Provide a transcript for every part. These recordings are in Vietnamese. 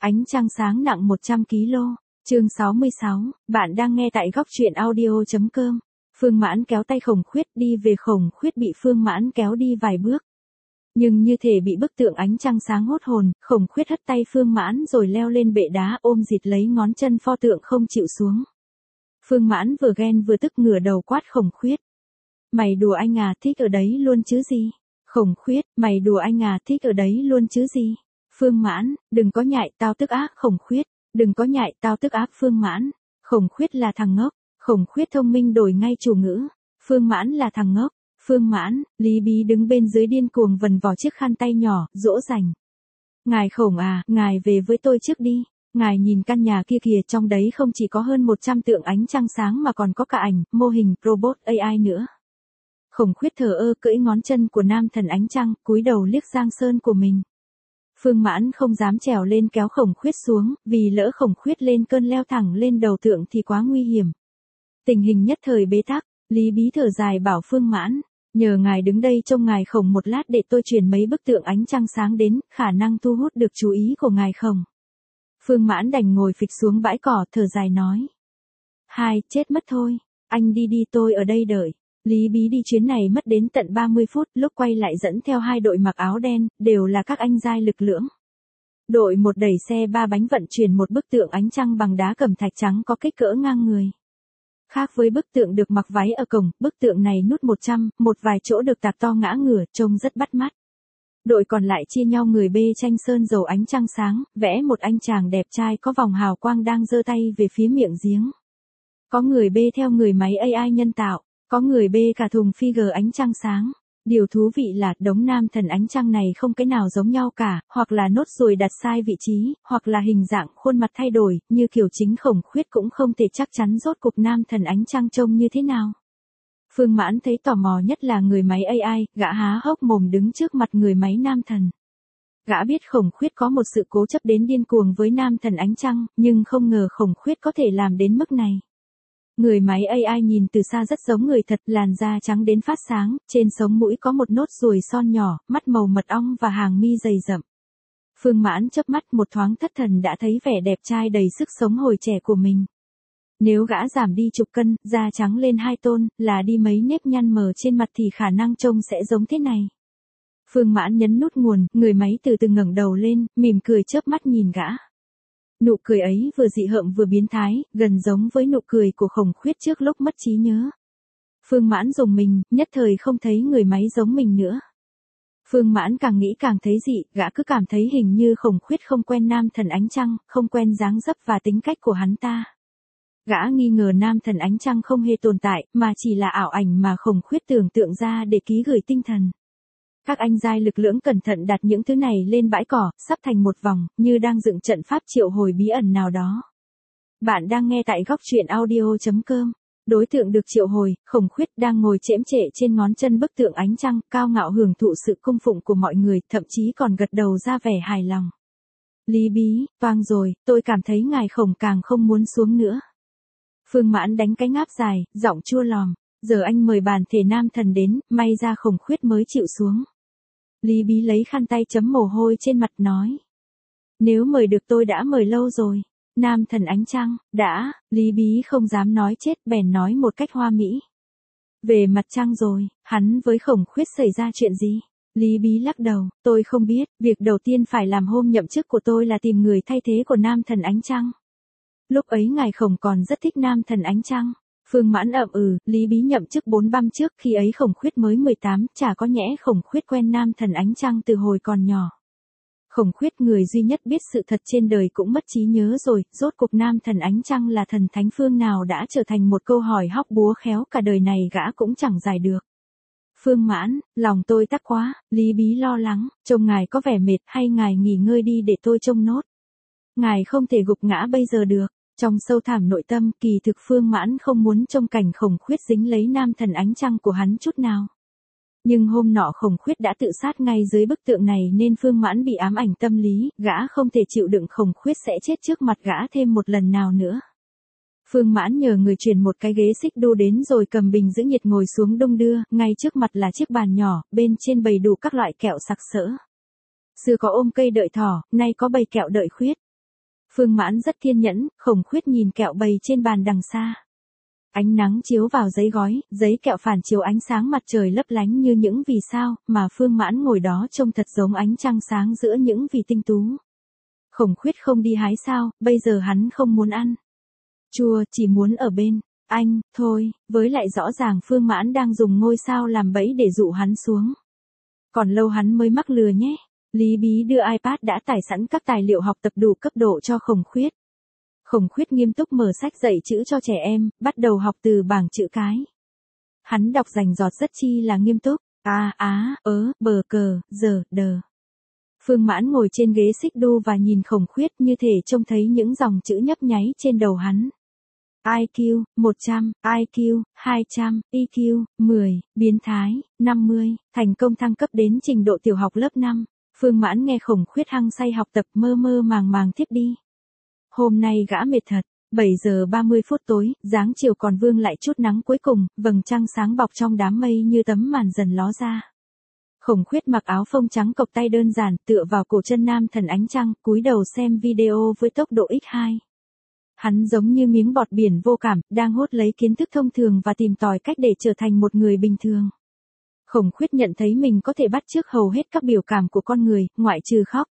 Ánh trăng sáng nặng 100 kg. Chương 66, bạn đang nghe tại góc truyện audio.com. Phương Mãn kéo tay Khổng Khuyết đi về. Khổng Khuyết bị Phương Mãn kéo đi vài bước. Nhưng như thể bị bức tượng ánh trăng sáng hốt hồn, Khổng Khuyết hất tay Phương Mãn rồi leo lên bệ đá ôm dịt lấy ngón chân pho tượng không chịu xuống. Phương Mãn vừa ghen vừa tức ngửa đầu quát Khổng Khuyết. Mày đùa anh à, thích ở đấy luôn chứ gì? Khổng Khuyết, mày đùa anh à, thích ở đấy luôn chứ gì? Phương Mãn, đừng có nhại, tao tức ác. Khổng Khuyết, đừng có nhại, tao tức ác. Phương Mãn, Khổng Khuyết là thằng ngốc. Khổng Khuyết thông minh đổi ngay chủ ngữ. Phương Mãn là thằng ngốc. Phương Mãn, Lý Bí đứng bên dưới điên cuồng vần vò chiếc khăn tay nhỏ, dỗ dành. Ngài Khổng à, ngài về với tôi trước đi. Ngài nhìn căn nhà kia kìa, trong đấy không chỉ có hơn 100 tượng ánh trăng sáng mà còn có cả ảnh, mô hình, robot AI nữa. Khổng Khuyết thờ ơ cưỡi ngón chân của nam thần ánh trăng, cúi đầu liếc Giang Sơn của mình. Phương Mãn không dám trèo lên kéo Khổng Khuyết xuống, vì lỡ Khổng Khuyết lên cơn leo thẳng lên đầu tượng thì quá nguy hiểm. Tình hình nhất thời bế tắc, Lý Bí thở dài bảo Phương Mãn, nhờ ngài đứng đây trông ngài Khổng một lát để tôi chuyển mấy bức tượng ánh trăng sáng đến, khả năng thu hút được chú ý của ngài Khổng. Phương Mãn đành ngồi phịch xuống bãi cỏ thở dài nói. Chết mất thôi, anh đi đi tôi ở đây đợi. Lý Bí đi chuyến này mất đến tận 30 phút, lúc quay lại dẫn theo 2 đội mặc áo đen, đều là các anh giai lực lưỡng. Đội 1 đẩy xe 3 bánh vận chuyển một bức tượng ánh trăng bằng đá cẩm thạch trắng có kích cỡ ngang người. Khác với bức tượng được mặc váy ở cổng, bức tượng này nút 100, một vài chỗ được tạc to ngã ngửa, trông rất bắt mắt. Đội còn lại chia nhau người bê tranh sơn dầu ánh trăng sáng, vẽ một anh chàng đẹp trai có vòng hào quang đang giơ tay về phía miệng giếng. Có người bê theo người máy AI nhân tạo. Có người bê cả thùng figure ánh trăng sáng. Điều thú vị là đống nam thần ánh trăng này không cái nào giống nhau cả, hoặc là nốt ruồi đặt sai vị trí, hoặc là hình dạng khuôn mặt thay đổi, như kiểu chính Khổng Khuyết cũng không thể chắc chắn rốt cục nam thần ánh trăng trông như thế nào. Phương Mãn thấy tò mò nhất là người máy AI, gã há hốc mồm đứng trước mặt người máy nam thần. Gã biết Khổng Khuyết có một sự cố chấp đến điên cuồng với nam thần ánh trăng, nhưng không ngờ Khổng Khuyết có thể làm đến mức này. Người máy AI nhìn từ xa rất giống người thật, làn da trắng đến phát sáng, trên sống mũi có một nốt ruồi son nhỏ, mắt màu mật ong và hàng mi dày rậm. Phương Mãn chớp mắt một thoáng thất thần đã thấy vẻ đẹp trai đầy sức sống hồi trẻ của mình. Nếu gã giảm đi chục cân, da trắng lên 2 tôn, là đi mấy nếp nhăn mờ trên mặt thì khả năng trông sẽ giống thế này. Phương Mãn nhấn nút nguồn, người máy từ từ ngẩng đầu lên, mỉm cười chớp mắt nhìn gã. Nụ cười ấy vừa dị hợm vừa biến thái, gần giống với nụ cười của Khổng Khuyết trước lúc mất trí nhớ. Phương Mãn rùng mình, nhất thời không thấy người máy giống mình nữa. Phương Mãn càng nghĩ càng thấy dị, gã cứ cảm thấy hình như Khổng Khuyết không quen nam thần ánh trăng, không quen dáng dấp và tính cách của hắn ta. Gã nghi ngờ nam thần ánh trăng không hề tồn tại, mà chỉ là ảo ảnh mà Khổng Khuyết tưởng tượng ra để ký gửi tinh thần. Các anh giai lực lưỡng cẩn thận đặt những thứ này lên bãi cỏ, sắp thành một vòng, như đang dựng trận pháp triệu hồi bí ẩn nào đó. Bạn đang nghe tại góc truyện audio.com. Đối tượng được triệu hồi, Khổng Khuyết đang ngồi chễm chệ trên ngón chân bức tượng ánh trăng, cao ngạo hưởng thụ sự cung phụng của mọi người, thậm chí còn gật đầu ra vẻ hài lòng. Lý Bí, toang rồi, tôi cảm thấy ngài Khổng càng không muốn xuống nữa. Phương Mãn đánh cái ngáp dài, giọng chua lòm. Giờ anh mời bản thể nam thần đến, may ra Khổng Khuyết mới chịu xuống. Lý Bí lấy khăn tay chấm mồ hôi trên mặt nói. Nếu mời được tôi đã mời lâu rồi. Nam thần ánh trăng, đã, Lý Bí không dám nói chết bèn nói một cách hoa mỹ. Về mặt trăng rồi, hắn với Khổng Khuyết xảy ra chuyện gì? Lý Bí lắc đầu, tôi không biết, việc đầu tiên phải làm hôm nhậm chức của tôi là tìm người thay thế của nam thần ánh trăng. Lúc ấy ngài Khổng còn rất thích nam thần ánh trăng. Phương Mãn ậm Lý Bí nhậm chức 4 năm trước, khi ấy Khổng Khuyết mới 18, chả có nhẽ Khổng Khuyết quen nam thần ánh trăng từ hồi còn nhỏ. Khổng Khuyết người duy nhất biết sự thật trên đời cũng mất trí nhớ rồi, rốt cuộc nam thần ánh trăng là thần thánh phương nào đã trở thành một câu hỏi hóc búa khéo cả đời này gã cũng chẳng giải được. Phương Mãn, lòng tôi tắc quá, Lý Bí lo lắng, trông ngài có vẻ mệt hay ngài nghỉ ngơi đi để tôi trông nốt. Ngài không thể gục ngã bây giờ được. Trong sâu thẳm nội tâm, kỳ thực Phương Mãn không muốn trông cảnh Khổng Khuyết dính lấy nam thần ánh trăng của hắn chút nào. Nhưng hôm nọ Khổng Khuyết đã tự sát ngay dưới bức tượng này nên Phương Mãn bị ám ảnh tâm lý, gã không thể chịu đựng Khổng Khuyết sẽ chết trước mặt gã thêm một lần nào nữa. Phương Mãn nhờ người chuyển một cái ghế xích đu đến rồi cầm bình giữ nhiệt ngồi xuống đung đưa, ngay trước mặt là chiếc bàn nhỏ, bên trên bày đủ các loại kẹo sặc sỡ. Xưa có ôm cây đợi thỏ, nay có bày kẹo đợi khuyết. Phương Mãn rất kiên nhẫn, Khổng Khuyết nhìn kẹo bày trên bàn đằng xa. Ánh nắng chiếu vào giấy gói, giấy kẹo phản chiếu ánh sáng mặt trời lấp lánh như những vì sao, mà Phương Mãn ngồi đó trông thật giống ánh trăng sáng giữa những vì tinh tú. Khổng Khuyết không đi hái sao, bây giờ hắn không muốn ăn. Chua, chỉ muốn ở bên anh, thôi, với lại rõ ràng Phương Mãn đang dùng ngôi sao làm bẫy để dụ hắn xuống. Còn lâu hắn mới mắc lừa nhé. Lý Bí đưa iPad đã tải sẵn các tài liệu học tập đủ cấp độ cho Khổng Khuyết. Khổng Khuyết nghiêm túc mở sách dạy chữ cho trẻ em, bắt đầu học từ bảng chữ cái. Hắn đọc rành rọt rất chi là nghiêm túc, bờ cờ, giờ, đờ. Phương Mãn ngồi trên ghế xích đu và nhìn Khổng Khuyết như thể trông thấy những dòng chữ nhấp nháy trên đầu hắn. IQ, 100, IQ, 200, EQ, 10, biến thái, 50, thành công thăng cấp đến trình độ tiểu học lớp 5. Phương Mãn nghe Khổng Khuyết hăng say học tập mơ mơ màng màng thiếp đi. Hôm nay gã mệt thật, 7 giờ 30 phút tối, dáng chiều còn vương lại chút nắng cuối cùng, vầng trăng sáng bọc trong đám mây như tấm màn dần ló ra. Khổng Khuyết mặc áo phông trắng cộc tay đơn giản, tựa vào cổ chân nam thần ánh trăng, cúi đầu xem video với tốc độ x2. Hắn giống như miếng bọt biển vô cảm, đang hốt lấy kiến thức thông thường và tìm tòi cách để trở thành một người bình thường. Khổng Khuyết nhận thấy mình có thể bắt chước hầu hết các biểu cảm của con người, ngoại trừ khóc.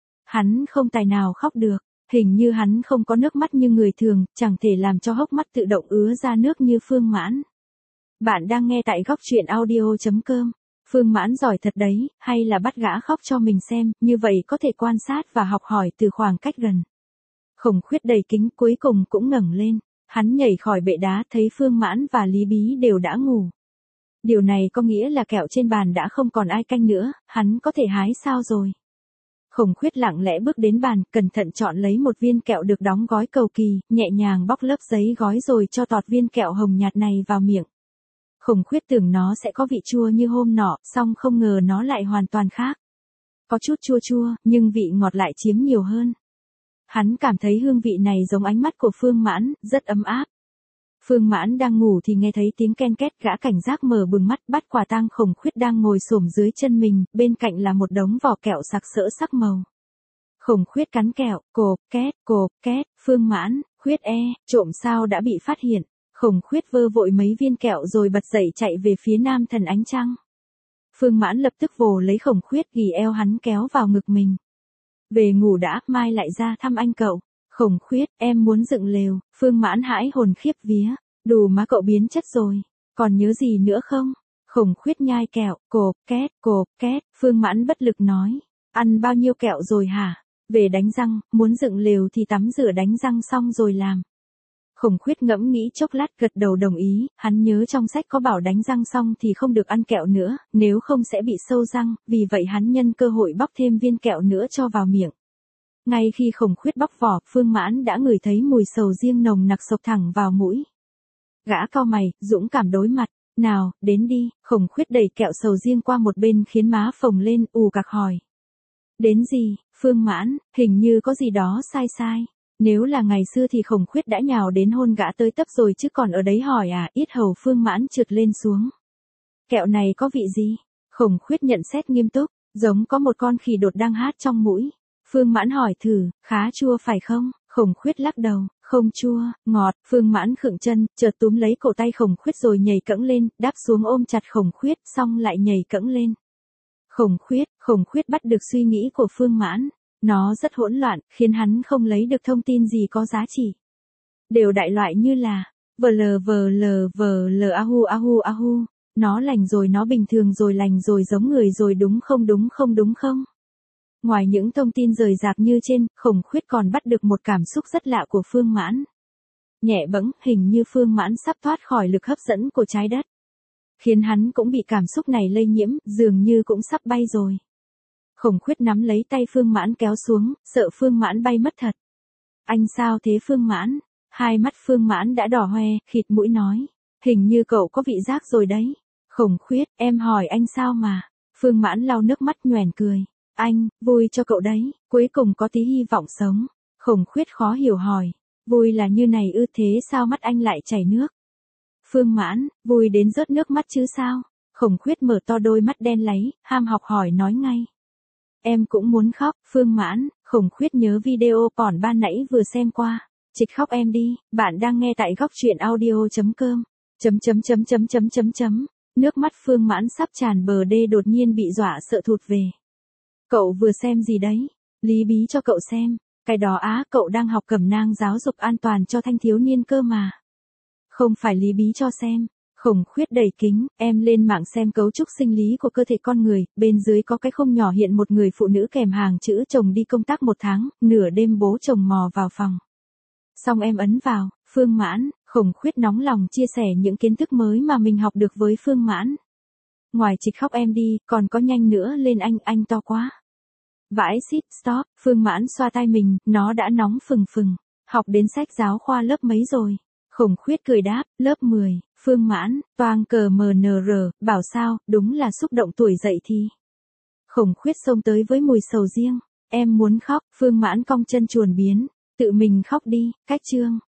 Hắn không tài nào khóc được, hình như hắn không có nước mắt như người thường, chẳng thể làm cho hốc mắt tự động ứa ra nước như Phương Mãn. Bạn đang nghe tại góc truyện audio.com. Phương Mãn giỏi thật đấy, hay là bắt gã khóc cho mình xem, như vậy có thể quan sát và học hỏi từ khoảng cách gần. Khổng Khuyết đầy kính cuối cùng cũng ngẩng lên, hắn nhảy khỏi bệ đá thấy Phương Mãn và Lý Bí đều đã ngủ. Điều này có nghĩa là kẹo trên bàn đã không còn ai canh nữa, hắn có thể hái sao rồi. Khổng Khuyết lặng lẽ bước đến bàn, cẩn thận chọn lấy một viên kẹo được đóng gói cầu kỳ, nhẹ nhàng bóc lớp giấy gói rồi cho tọt viên kẹo hồng nhạt này vào miệng. Khổng Khuyết tưởng nó sẽ có vị chua như hôm nọ, song không ngờ nó lại hoàn toàn khác. Có chút chua chua, nhưng vị ngọt lại chiếm nhiều hơn. Hắn cảm thấy hương vị này giống ánh mắt của Phương Mãn, rất ấm áp. Phương Mãn đang ngủ thì nghe thấy tiếng ken két, gã cảnh giác mở bừng mắt bắt quả tang Khổng Khuyết đang ngồi xổm dưới chân mình, bên cạnh là một đống vỏ kẹo sặc sỡ sắc màu. Khổng Khuyết cắn kẹo, cộp két, Phương Mãn, Khuyết trộm sao đã bị phát hiện. Khổng Khuyết vơ vội mấy viên kẹo rồi bật dậy chạy về phía nam thần ánh trăng. Phương Mãn lập tức vồ lấy Khổng Khuyết ghì eo hắn kéo vào ngực mình. Về ngủ đã, mai lại ra thăm anh cậu. Khổng Khuyết, em muốn dựng lều. Phương Mãn hãi hồn khiếp vía. Đủ má cậu biến chất rồi. Còn nhớ gì nữa không? Khổng Khuyết nhai kẹo, cộp két, Phương Mãn bất lực nói. Ăn bao nhiêu kẹo rồi hả? Về đánh răng, muốn dựng lều thì tắm rửa đánh răng xong rồi làm. Khổng Khuyết ngẫm nghĩ chốc lát gật đầu đồng ý, hắn nhớ trong sách có bảo đánh răng xong thì không được ăn kẹo nữa, nếu không sẽ bị sâu răng, vì vậy hắn nhân cơ hội bóc thêm viên kẹo nữa cho vào miệng. Ngay khi Khổng Khuyết bóc vỏ, Phương Mãn đã ngửi thấy mùi sầu riêng nồng nặc xộc thẳng vào mũi. Gã cau mày, dũng cảm đối mặt, nào, đến đi. Khổng Khuyết đẩy kẹo sầu riêng qua một bên khiến má phồng lên, ù cặc hỏi. Đến gì, Phương Mãn, hình như có gì đó sai sai. Nếu là ngày xưa thì Khổng Khuyết đã nhào đến hôn gã tới tấp rồi chứ còn ở đấy hỏi à, yết hầu Phương Mãn trượt lên xuống. Kẹo này có vị gì? Khổng Khuyết nhận xét nghiêm túc, giống có một con khỉ đột đang hát trong mũi. Phương Mãn hỏi thử, khá chua phải không? Khổng Khuyết lắc đầu, không chua, ngọt. Phương Mãn khựng chân, chợt túm lấy cổ tay Khổng Khuyết rồi nhảy cẫng lên, đáp xuống ôm chặt Khổng Khuyết, xong lại nhảy cẫng lên. Khổng Khuyết bắt được suy nghĩ của Phương Mãn. Nó rất hỗn loạn, khiến hắn không lấy được thông tin gì có giá trị. Đều đại loại như là, vờ lờ ahu. Nó lành rồi, nó bình thường rồi, lành rồi, giống người rồi, đúng không? Ngoài những thông tin rời rạc như trên, Khổng Khuyết còn bắt được một cảm xúc rất lạ của Phương Mãn. Nhẹ bẫng, hình như Phương Mãn sắp thoát khỏi lực hấp dẫn của trái đất. Khiến hắn cũng bị cảm xúc này lây nhiễm, dường như cũng sắp bay rồi. Khổng Khuyết nắm lấy tay Phương Mãn kéo xuống, sợ Phương Mãn bay mất thật. Anh sao thế Phương Mãn? Hai mắt Phương Mãn đã đỏ hoe, khịt mũi nói. Hình như cậu có vị giác rồi đấy. Khổng Khuyết, em hỏi anh sao mà. Phương Mãn lau nước mắt nhoẻn cười. Anh, vui cho cậu đấy, cuối cùng có tí hy vọng sống. Khổng Khuyết khó hiểu hỏi. Vui là như này ư, thế sao mắt anh lại chảy nước? Phương Mãn, vui đến rớt nước mắt chứ sao? Khổng Khuyết mở to đôi mắt đen láy, ham học hỏi nói ngay. Em cũng muốn khóc, Phương Mãn, Khổng Khuyết nhớ video porn ban nãy vừa xem qua. Trịch khóc em đi, bạn đang nghe tại góc truyện audio.com. Nước mắt Phương Mãn sắp tràn bờ đê đột nhiên bị dọa sợ thụt về. Cậu vừa xem gì đấy? Lý bí cho cậu xem. Cái đó á, cậu đang học cẩm nang giáo dục an toàn cho thanh thiếu niên cơ mà. Không phải Lý bí cho xem. Khổng Khuyết đẩy kính, em lên mạng xem cấu trúc sinh lý của cơ thể con người, bên dưới có cái khung nhỏ hiện một người phụ nữ kèm hàng chữ chồng đi công tác 1 tháng, nửa đêm bố chồng mò vào phòng. Xong em ấn vào, Phương Mãn, Khổng Khuyết nóng lòng chia sẻ những kiến thức mới mà mình học được với Phương Mãn. Ngoài Trịch khóc em đi, còn có nhanh nữa lên anh to quá. Vãi xít, stop, Phương Mãn xoa tay mình, nó đã nóng phừng phừng. Học đến sách giáo khoa lớp mấy rồi? Khổng Khuyết cười đáp, lớp 10, Phương Mãn, toang cờ MNR, bảo sao, đúng là xúc động tuổi dậy thì. Khổng Khuyết xông tới với mùi sầu riêng, em muốn khóc, Phương Mãn cong chân chuồn biến, tự mình khóc đi, cách chương.